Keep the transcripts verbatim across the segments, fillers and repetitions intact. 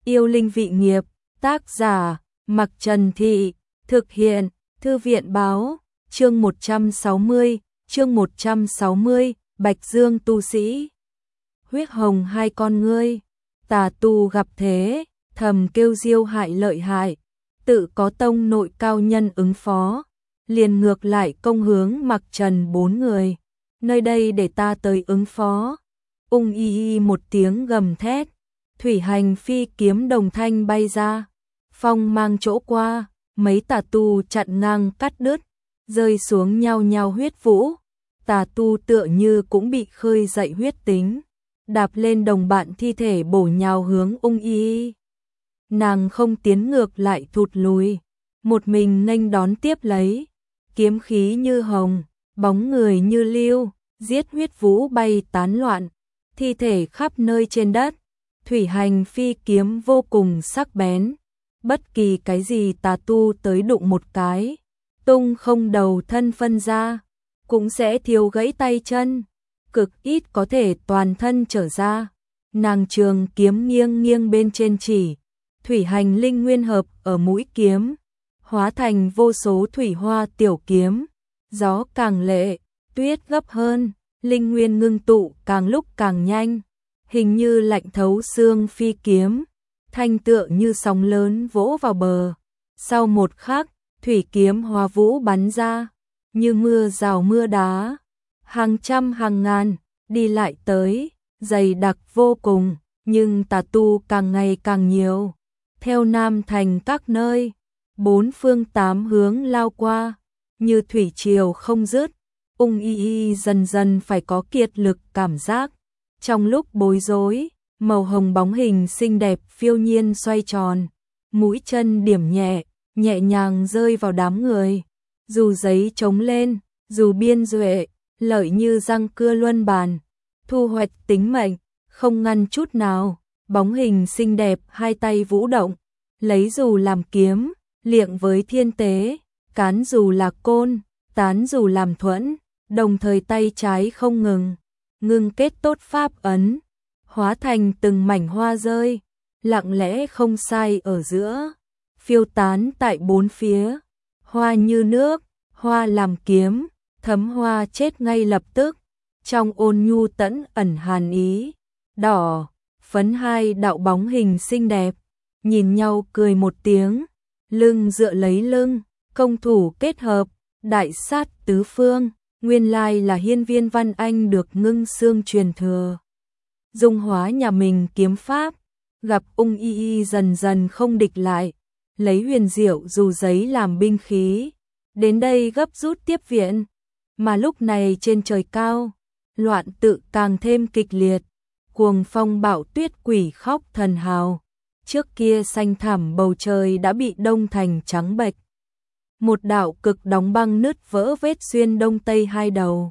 Yêu linh vị nghiệp, tác giả, Mặc Trần Thị, thực hiện, Thư viện báo, chương một trăm sáu mươi, chương một trăm sáu mươi, Bạch Dương tu sĩ. Huyết hồng hai con ngươi, tà tu gặp thế, thầm kêu diêu hại lợi hại, tự có tông nội cao nhân ứng phó, liền ngược lại công hướng Mặc Trần bốn người, nơi đây để ta tới ứng phó. Ung y y một tiếng gầm thét, thủy hành phi kiếm đồng thanh bay ra, phong mang chỗ qua, mấy tà tu chặn ngang cắt đứt, rơi xuống nhau nhau huyết vũ, tà tu tựa như cũng bị khơi dậy huyết tính, đạp lên đồng bạn thi thể bổ nhào hướng ung y y. Nàng không tiến ngược lại thụt lùi, một mình nghênh đón tiếp lấy, kiếm khí như hồng, bóng người như lưu, giết huyết vũ bay tán loạn, thi thể khắp nơi trên đất, thủy hành phi kiếm vô cùng sắc bén, bất kỳ cái gì tà tu tới đụng một cái, tung không đầu thân phân ra, cũng sẽ thiếu gãy tay chân, cực ít có thể toàn thân trở ra. Nàng trường kiếm nghiêng nghiêng bên trên chỉ, thủy hành linh nguyên hợp ở mũi kiếm, hóa thành vô số thủy hoa tiểu kiếm, gió càng lệ, tuyết gấp hơn, linh nguyên ngưng tụ càng lúc càng nhanh, hình như lạnh thấu xương phi kiếm, thanh tựa như sóng lớn vỗ vào bờ. Sau một khắc, thủy kiếm hoa vũ bắn ra, như mưa rào mưa đá, hàng trăm hàng ngàn, đi lại tới, dày đặc vô cùng, nhưng tà tu càng ngày càng nhiều. Theo Nam Thành các nơi, bốn phương tám hướng lao qua, như thủy triều không dứt, ung y y dần dần phải có kiệt lực cảm giác. Trong lúc bối rối, màu hồng bóng hình xinh đẹp phiêu nhiên xoay tròn, mũi chân điểm nhẹ, nhẹ nhàng rơi vào đám người. Dù giấy trống lên, dù biên duệ, lợi như răng cưa luân bàn, thu hoạch tính mệnh, không ngăn chút nào. Bóng hình xinh đẹp hai tay vũ động, lấy dù làm kiếm, liệng với thiên tế, cán dù là côn, tán dù làm thuẫn, đồng thời tay trái không ngừng, ngưng kết tốt pháp ấn, hóa thành từng mảnh hoa rơi, lặng lẽ không sai ở giữa, phiêu tán tại bốn phía, hoa như nước, hoa làm kiếm, thấm hoa chết ngay lập tức, trong ôn nhu tẫn ẩn hàn ý, đỏ, phấn hai đạo bóng hình xinh đẹp, nhìn nhau cười một tiếng, lưng dựa lấy lưng, công thủ kết hợp, đại sát tứ phương, nguyên lai là hiên viên Văn Anh được ngưng xương truyền thừa. Dung hóa nhà mình kiếm pháp, gặp ung y y dần dần không địch lại, lấy huyền diệu dù giấy làm binh khí, đến đây gấp rút tiếp viện, mà lúc này trên trời cao, loạn tự càng thêm kịch liệt, cuồng phong bão tuyết quỷ khóc thần hào, trước kia xanh thẳm bầu trời đã bị đông thành trắng bệch. Một đạo cực đóng băng nứt vỡ vết xuyên đông tây hai đầu.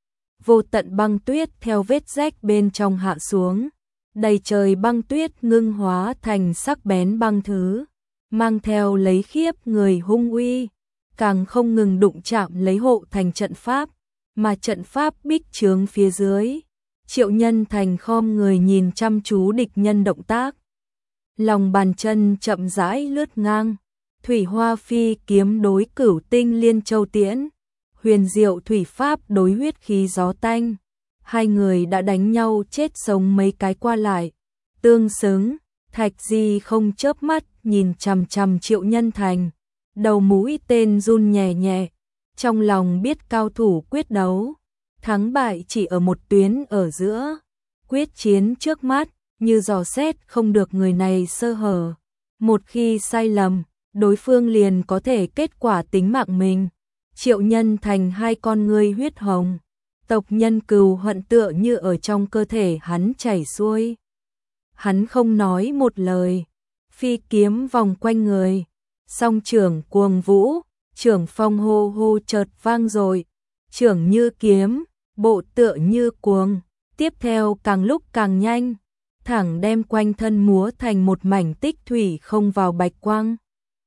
Vô tận băng tuyết theo vết rách bên trong hạ xuống, đầy trời băng tuyết ngưng hóa thành sắc bén băng thứ, mang theo lấy khiếp người hung uy, càng không ngừng đụng chạm lấy hộ thành trận pháp, mà trận pháp bích chướng phía dưới. Triệu Nhân Thành khom người nhìn chăm chú địch nhân động tác, lòng bàn chân chậm rãi lướt ngang, thủy hoa phi kiếm đối cửu tinh liên châu tiễn, huyền diệu thủy pháp đối huyết khí gió tanh, hai người đã đánh nhau chết sống mấy cái qua lại, tương xứng. Thạch Di không chớp mắt nhìn chằm chằm Triệu Nhân Thành, đầu mũi tên run nhẹ nhẹ, trong lòng biết cao thủ quyết đấu, thắng bại chỉ ở một tuyến ở giữa, quyết chiến trước mắt, như dò xét không được người này sơ hở, một khi sai lầm, đối phương liền có thể kết quả tính mạng mình. Triệu Nhân Thành hai con ngươi huyết hồng, tộc nhân cừu hận tựa như ở trong cơ thể hắn chảy xuôi. Hắn không nói một lời, phi kiếm vòng quanh người, song trưởng cuồng vũ, trưởng phong hô hô chợt vang rồi, trưởng như kiếm, bộ tựa như cuồng, tiếp theo càng lúc càng nhanh, thẳng đem quanh thân múa thành một mảnh tích thủy không vào bạch quang.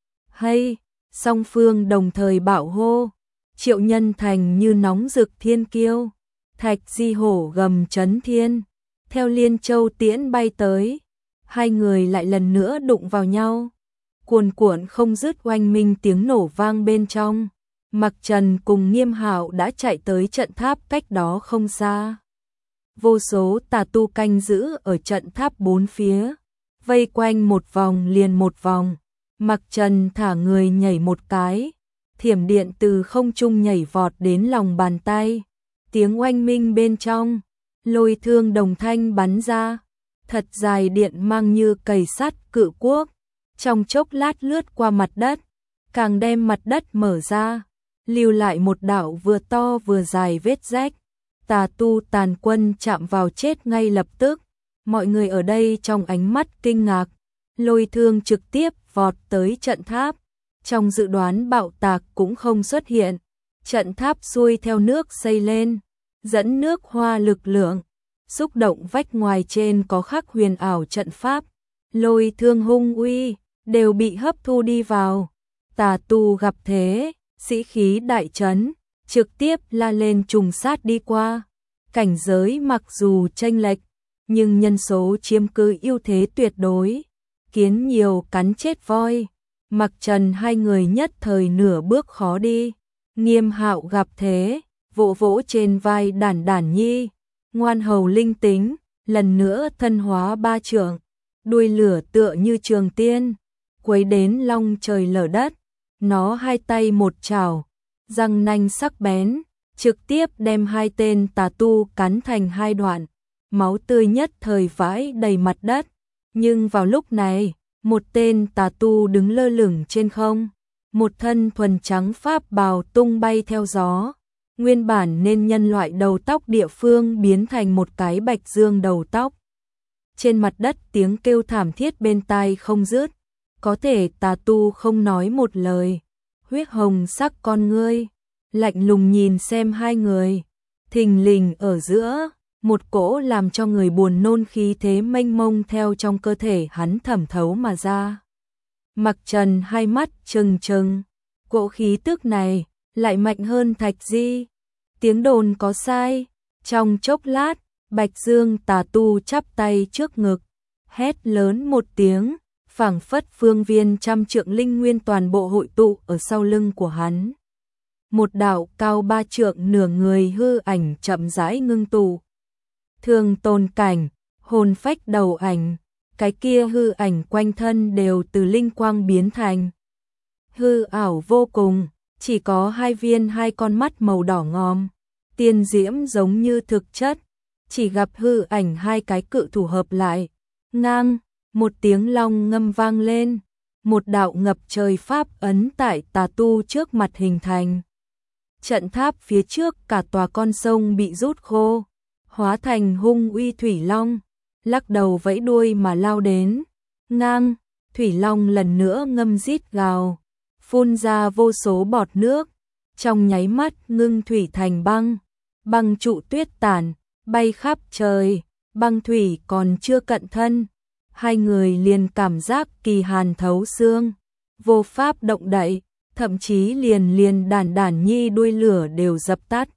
Hay, song phương đồng thời bạo hô, Triệu Nhân Thành như nóng rực thiên kiêu, Thạch Di hổ gầm chấn thiên, theo liên châu tiễn bay tới, hai người lại lần nữa đụng vào nhau. Cuồn cuộn không dứt oanh minh tiếng nổ vang bên trong. Mặc Trần cùng Nghiêm Hạo đã chạy tới trận tháp cách đó không xa. Vô số tà tu canh giữ ở trận tháp bốn phía, vây quanh một vòng liền một vòng. Mặc Trần thả người nhảy một cái, thiểm điện từ không trung nhảy vọt đến lòng bàn tay. Tiếng oanh minh bên trong, lôi thương đồng thanh bắn ra, thật dài điện mang như cầy sắt cự quốc, trong chốc lát lướt qua mặt đất, càng đem mặt đất mở ra, lưu lại một đạo vừa to vừa dài vết rách. Tà tu tàn quân chạm vào chết ngay lập tức, mọi người ở đây trong ánh mắt kinh ngạc. Lôi thương trực tiếp vọt tới trận tháp, trong dự đoán bạo tạc cũng không xuất hiện. Trận tháp xuôi theo nước xây lên, dẫn nước hoa lực lượng, xúc động vách ngoài trên có khắc huyền ảo trận pháp. Lôi thương hung uy, đều bị hấp thu đi vào. Tà tu gặp thế, sĩ khí đại trấn, trực tiếp la lên trùng sát đi qua. Cảnh giới mặc dù chênh lệch, nhưng nhân số chiếm cứ ưu thế tuyệt đối. Kiến nhiều cắn chết voi, Mặc Trần hai người nhất thời nửa bước khó đi. Nghiêm Hạo gặp thế, vỗ vỗ trên vai Đản Đản Nhi, ngoan hầu linh tính, lần nữa thân hóa ba trượng, đuôi lửa tựa như trường tiên, quấy đến long trời lở đất. Nó hai tay một chảo, răng nanh sắc bén, trực tiếp đem hai tên tà tu cắn thành hai đoạn, máu tươi nhất thời vãi đầy mặt đất. Nhưng vào lúc này, một tên tà tu đứng lơ lửng trên không, một thân thuần trắng pháp bào tung bay theo gió, nguyên bản nên nhân loại đầu tóc địa phương biến thành một cái bạch dương đầu tóc. Trên mặt đất tiếng kêu thảm thiết bên tai không dứt, có thể tà tu không nói một lời, huyết hồng sắc con ngươi, lạnh lùng nhìn xem hai người, thình lình ở giữa, một cỗ làm cho người buồn nôn khí thế mênh mông theo trong cơ thể hắn thẩm thấu mà ra. Mặc Trần hai mắt trừng trừng, cỗ khí tức này lại mạnh hơn thạch di. Tiếng đồn có sai, trong chốc lát, Bạch Dương tà tu chắp tay trước ngực, hét lớn một tiếng, phảng phất phương viên trăm trượng linh nguyên toàn bộ hội tụ ở sau lưng của hắn. Một đạo cao ba trượng nửa người hư ảnh chậm rãi ngưng tụ. Thường tồn cảnh, hồn phách đầu ảnh, cái kia hư ảnh quanh thân đều từ linh quang biến thành. Hư ảo vô cùng, chỉ có hai viên hai con mắt màu đỏ ngòm, tiên diễm giống như thực chất, chỉ gặp hư ảnh hai cái cự thủ hợp lại. Ngang, một tiếng long ngâm vang lên, một đạo ngập trời pháp ấn tại tà tu trước mặt hình thành. Trận tháp phía trước cả tòa con sông bị rút khô, hóa thành hung uy thủy long, lắc đầu vẫy đuôi mà lao đến. Ngang, thủy long lần nữa ngâm rít gào, phun ra vô số bọt nước, trong nháy mắt ngưng thủy thành băng, băng trụ tuyết tản, bay khắp trời. Băng thủy còn chưa cận thân, hai người liền cảm giác kỳ hàn thấu xương, vô pháp động đậy, thậm chí liền liền Đản Đản Nhi đuôi lửa đều dập tắt.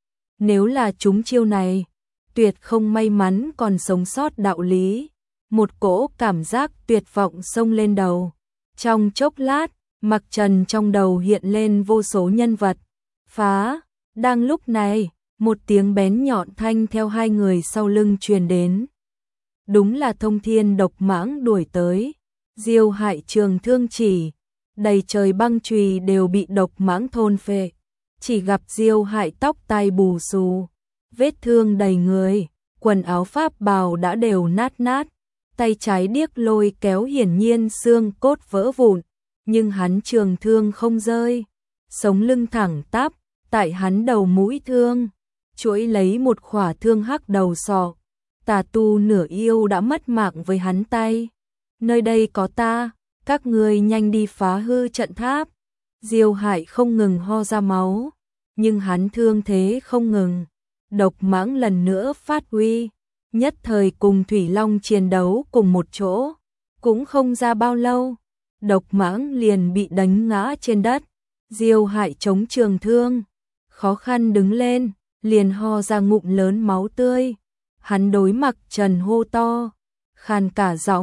Nếu là chúng chiêu này, tuyệt không may mắn còn sống sót đạo lý. Một cỗ cảm giác tuyệt vọng xông lên đầu. Trong chốc lát, Mặc Trần trong đầu hiện lên vô số nhân vật. Phá, đang lúc này, một tiếng bén nhọn thanh theo hai người sau lưng truyền đến. Đúng là Thông Thiên Độc Mãng đuổi tới. Diêu Hại trường thương chỉ, đầy trời băng chùy đều bị Độc Mãng thôn phệ. Chỉ gặp Diêu Hại tóc tai bù xù, vết thương đầy người, quần áo pháp bào đã đều nát nát, tay trái điếc lôi kéo hiển nhiên xương cốt vỡ vụn, nhưng hắn trường thương không rơi, sống lưng thẳng tắp, tại hắn đầu mũi thương chuỗi lấy một khỏa thương hắc đầu sọ. Tà tu nửa yêu đã mất mạng với hắn tay. Nơi đây có ta, các ngươi nhanh đi phá hư trận tháp. Diêu Hại không ngừng ho ra máu, nhưng hắn thương thế không ngừng. Độc Mãng lần nữa phát uy, nhất thời cùng Thủy Long chiến đấu cùng một chỗ, cũng không ra bao lâu, Độc Mãng liền bị đánh ngã trên đất. Diêu Hại chống trường thương, khó khăn đứng lên, liền ho ra ngụm lớn máu tươi. Hắn đối Mặc Trần hô to, khàn cả giọng,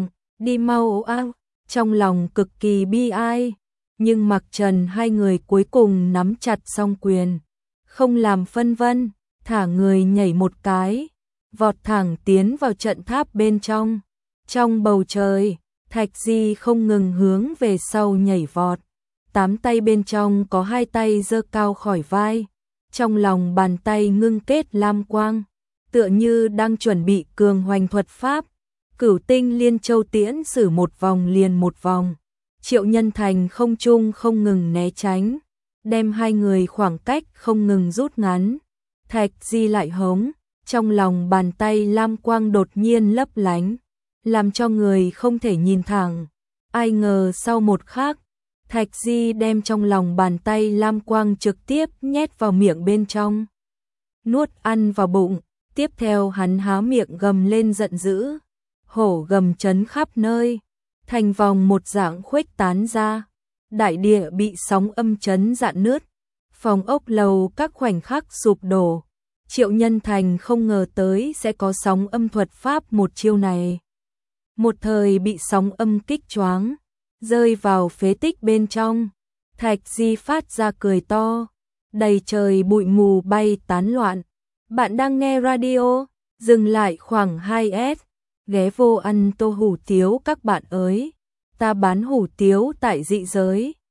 đi mau a, trong lòng cực kỳ bi ai, nhưng Mặc Trần hai người cuối cùng nắm chặt song quyền, không làm phân vân, thả người nhảy một cái, vọt thẳng tiến vào trận tháp bên trong. Trong bầu trời, Thạch Di không ngừng hướng về sau nhảy vọt, tám tay bên trong có hai tay giơ cao khỏi vai, trong lòng bàn tay ngưng kết lam quang, tựa như đang chuẩn bị cường hoành thuật pháp. Cửu tinh liên châu tiễn sử một vòng liền một vòng, Triệu Nhân Thành không trung không ngừng né tránh, đem hai người khoảng cách không ngừng rút ngắn. Thạch Di lại hống, trong lòng bàn tay lam quang đột nhiên lấp lánh, làm cho người không thể nhìn thẳng. Ai ngờ sau một khắc, Thạch Di đem trong lòng bàn tay lam quang trực tiếp nhét vào miệng bên trong, nuốt ăn vào bụng. Tiếp theo hắn há miệng gầm lên giận dữ, hổ gầm chấn khắp nơi, thành vòng một dạng khuếch tán ra, đại địa bị sóng âm chấn rạn nứt, phòng ốc lầu các khoảnh khắc sụp đổ. Triệu Nhân Thành không ngờ tới sẽ có sóng âm thuật pháp một chiêu này, một thời bị sóng âm kích choáng, rơi vào phế tích bên trong. Thạch Di phát ra cười to, đầy trời bụi mù bay tán loạn. Bạn đang nghe radio, dừng lại khoảng hai s, ghé vô ăn tô hủ tiếu các bạn ơi, ta bán hủ tiếu tại dị giới.